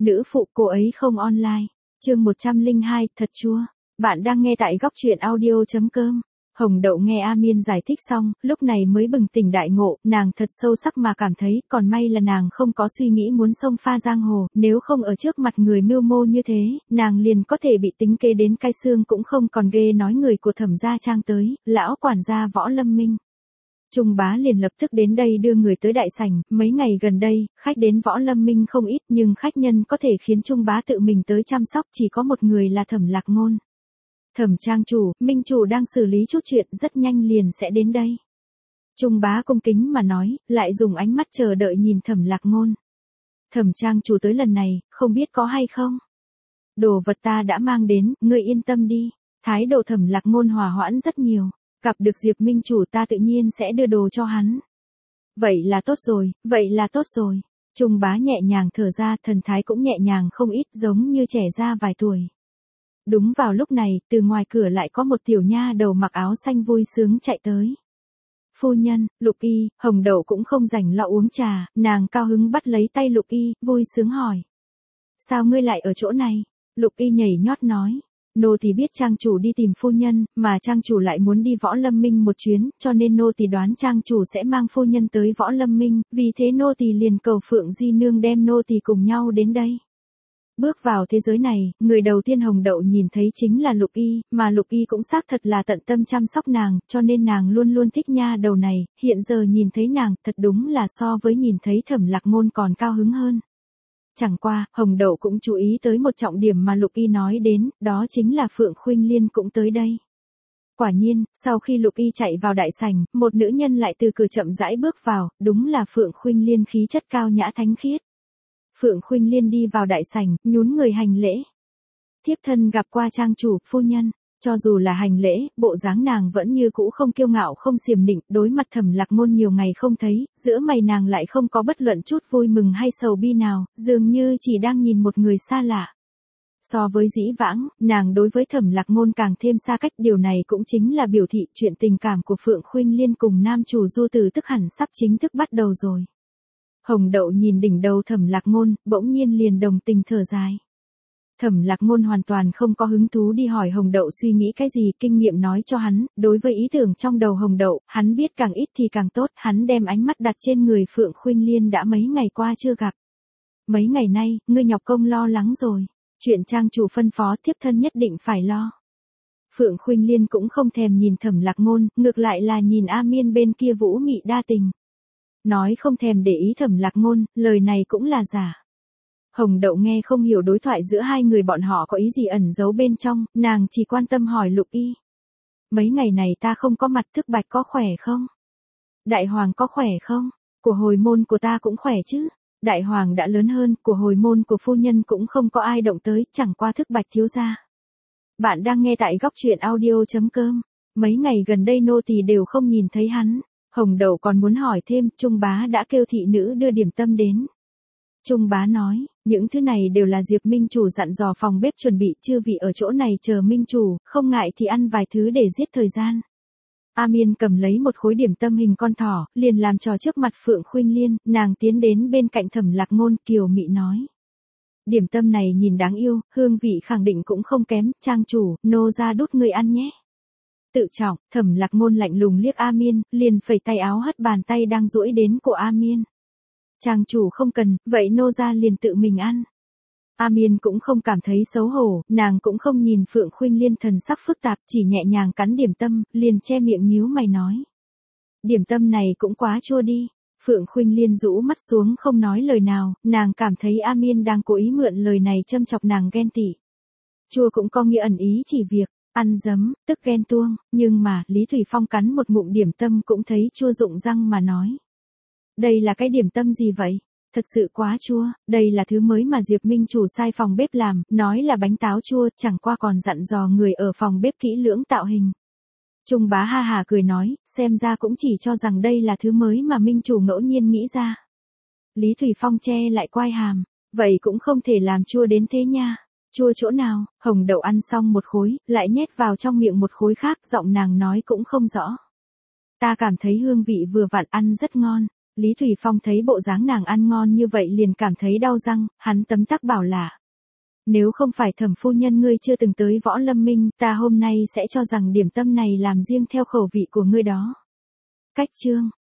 nữ phụ cô ấy không online. Chương 102, thật chua. Bạn đang nghe tại góc truyện audio.com. Hồng Đậu nghe A Miên giải thích xong, lúc này mới bừng tỉnh đại ngộ, nàng thật sâu sắc mà cảm thấy, còn may là nàng không có suy nghĩ muốn xông pha giang hồ, nếu không ở trước mặt người mưu mô như thế, nàng liền có thể bị tính kế đến cai xương cũng không còn ghê nói người của Thẩm gia Trang tới, lão quản gia Võ Lâm Minh. Trung bá liền lập tức đến đây đưa người tới đại sảnh, mấy ngày gần đây, khách đến Võ Lâm Minh không ít nhưng khách nhân có thể khiến Trung bá tự mình tới chăm sóc chỉ có một người là Thẩm Lạc Ngôn. Thẩm trang chủ, Minh chủ đang xử lý chút chuyện rất nhanh liền sẽ đến đây. Trung bá cung kính mà nói, lại dùng ánh mắt chờ đợi nhìn Thẩm Lạc Ngôn. Thẩm trang chủ tới lần này, không biết có hay không? Đồ vật ta đã mang đến, ngươi yên tâm đi. Thái độ Thẩm Lạc Ngôn hòa hoãn rất nhiều. Gặp được Diệp Minh chủ ta tự nhiên sẽ đưa đồ cho hắn. Vậy là tốt rồi, vậy là tốt rồi. Trung bá nhẹ nhàng thở ra, thần thái cũng nhẹ nhàng không ít, giống như trẻ ra vài tuổi. Đúng vào lúc này, từ ngoài cửa lại có một tiểu nha đầu mặc áo xanh vui sướng chạy tới. Phu nhân, Lục Y, Hồng Đậu cũng không rảnh lo uống trà, nàng cao hứng bắt lấy tay Lục Y, vui sướng hỏi. Sao ngươi lại ở chỗ này? Lục Y nhảy nhót nói. Nô tỳ biết trang chủ đi tìm phu nhân, mà trang chủ lại muốn đi Võ Lâm Minh một chuyến, cho nên nô tỳ đoán trang chủ sẽ mang phu nhân tới Võ Lâm Minh, vì thế nô tỳ liền cầu Phượng Di Nương đem nô tỳ cùng nhau đến đây. Bước vào thế giới này, người đầu tiên Hồng Đậu nhìn thấy chính là Lục Y, mà Lục Y cũng xác thật là tận tâm chăm sóc nàng, cho nên nàng luôn luôn thích nha đầu này, hiện giờ nhìn thấy nàng, thật đúng là so với nhìn thấy Thẩm Lạc Ngôn còn cao hứng hơn. Chẳng qua, Hồng Đậu cũng chú ý tới một trọng điểm mà Lục Y nói đến, đó chính là Phượng Khuynh Liên cũng tới đây. Quả nhiên, sau khi Lục Y chạy vào đại sảnh, một nữ nhân lại từ cửa chậm rãi bước vào, đúng là Phượng Khuynh Liên khí chất cao nhã thánh khiết. Phượng Khuynh Liên đi vào đại sảnh, nhún người hành lễ. Thiếp thân gặp qua trang chủ, phu nhân. Cho dù là hành lễ, bộ dáng nàng vẫn như cũ không kiêu ngạo không xiềm nịnh, đối mặt Thẩm Lạc Ngôn nhiều ngày không thấy, giữa mày nàng lại không có bất luận chút vui mừng hay sầu bi nào, dường như chỉ đang nhìn một người xa lạ. So với dĩ vãng, nàng đối với Thẩm Lạc Ngôn càng thêm xa cách, điều này cũng chính là biểu thị chuyện tình cảm của Phượng Khuynh Liên cùng nam chủ Du Từ tức hẳn sắp chính thức bắt đầu rồi. Hồng Đậu nhìn đỉnh đầu Thẩm Lạc Ngôn, bỗng nhiên liền đồng tình thở dài. Thẩm Lạc Ngôn hoàn toàn không có hứng thú đi hỏi Hồng Đậu suy nghĩ cái gì, kinh nghiệm nói cho hắn, đối với ý tưởng trong đầu Hồng Đậu, hắn biết càng ít thì càng tốt, hắn đem ánh mắt đặt trên người Phượng Khuynh Liên đã mấy ngày qua chưa gặp. Mấy ngày nay, ngươi nhọc công lo lắng rồi, chuyện trang chủ phân phó thiếp thân nhất định phải lo. Phượng Khuynh Liên cũng không thèm nhìn Thẩm Lạc Ngôn, ngược lại là nhìn A Miên bên kia vũ mị đa tình. Nói không thèm để ý Thẩm Lạc Ngôn, lời này cũng là giả. Hồng Đậu nghe không hiểu đối thoại giữa hai người bọn họ có ý gì ẩn giấu bên trong, nàng chỉ quan tâm hỏi Lục Y. Mấy ngày này ta không có mặt, Thức Bạch có khỏe không? Đại Hoàng có khỏe không? Của hồi môn của ta cũng khỏe chứ? Đại Hoàng đã lớn hơn, của hồi môn của phu nhân cũng không có ai động tới, chẳng qua Thức Bạch thiếu gia. Bạn đang nghe tại góc truyện audio.com. Mấy ngày gần đây nô tỳ đều không nhìn thấy hắn. Hồng Đậu còn muốn hỏi thêm, Trung bá đã kêu thị nữ đưa điểm tâm đến. Trung bá nói, những thứ này đều là Diệp Minh chủ dặn dò phòng bếp chuẩn bị, chư vị ở chỗ này chờ Minh chủ, không ngại thì ăn vài thứ để giết thời gian. A Miên cầm lấy một khối điểm tâm hình con thỏ, liền làm trò trước mặt Phượng Khuynh Liên, nàng tiến đến bên cạnh Thẩm Lạc Ngôn, kiều mị nói. Điểm tâm này nhìn đáng yêu, hương vị khẳng định cũng không kém, trang chủ, nô ra đút người ăn nhé. Tự trọng, Thẩm Lạc Ngôn lạnh lùng liếc A Miên, liền phẩy tay áo hất bàn tay đang duỗi đến của A Miên. Trang chủ không cần, vậy nô ra liền tự mình ăn. A Miên cũng không cảm thấy xấu hổ, nàng cũng không nhìn Phượng Khuynh Liên thần sắc phức tạp, chỉ nhẹ nhàng cắn điểm tâm, liền che miệng nhíu mày nói. Điểm tâm này cũng quá chua đi. Phượng Khuynh Liên rũ mắt xuống không nói lời nào, nàng cảm thấy A Miên đang cố ý mượn lời này châm chọc nàng ghen tị. Chua cũng có nghĩa ẩn ý chỉ việc ăn dấm, tức ghen tuông, nhưng mà, Lý Thủy Phong cắn một ngụm điểm tâm cũng thấy chua rụng răng mà nói. Đây là cái điểm tâm gì vậy? Thật sự quá chua, đây là thứ mới mà Diệp Minh chủ sai phòng bếp làm, nói là bánh táo chua, chẳng qua còn dặn dò người ở phòng bếp kỹ lưỡng tạo hình. Trung bá ha hà cười nói, xem ra cũng chỉ cho rằng đây là thứ mới mà Minh chủ ngẫu nhiên nghĩ ra. Lý Thủy Phong che lại quai hàm, vậy cũng không thể làm chua đến thế nha. Chua chỗ nào? Hồng Đậu ăn xong một khối, lại nhét vào trong miệng một khối khác, giọng nàng nói cũng không rõ. Ta cảm thấy hương vị vừa vặn, ăn rất ngon. Lý Thủy Phong thấy bộ dáng nàng ăn ngon như vậy liền cảm thấy đau răng, hắn tấm tắc bảo là. Nếu không phải Thẩm phu nhân ngươi chưa từng tới Võ Lâm Minh, ta hôm nay sẽ cho rằng điểm tâm này làm riêng theo khẩu vị của ngươi đó. Cách chương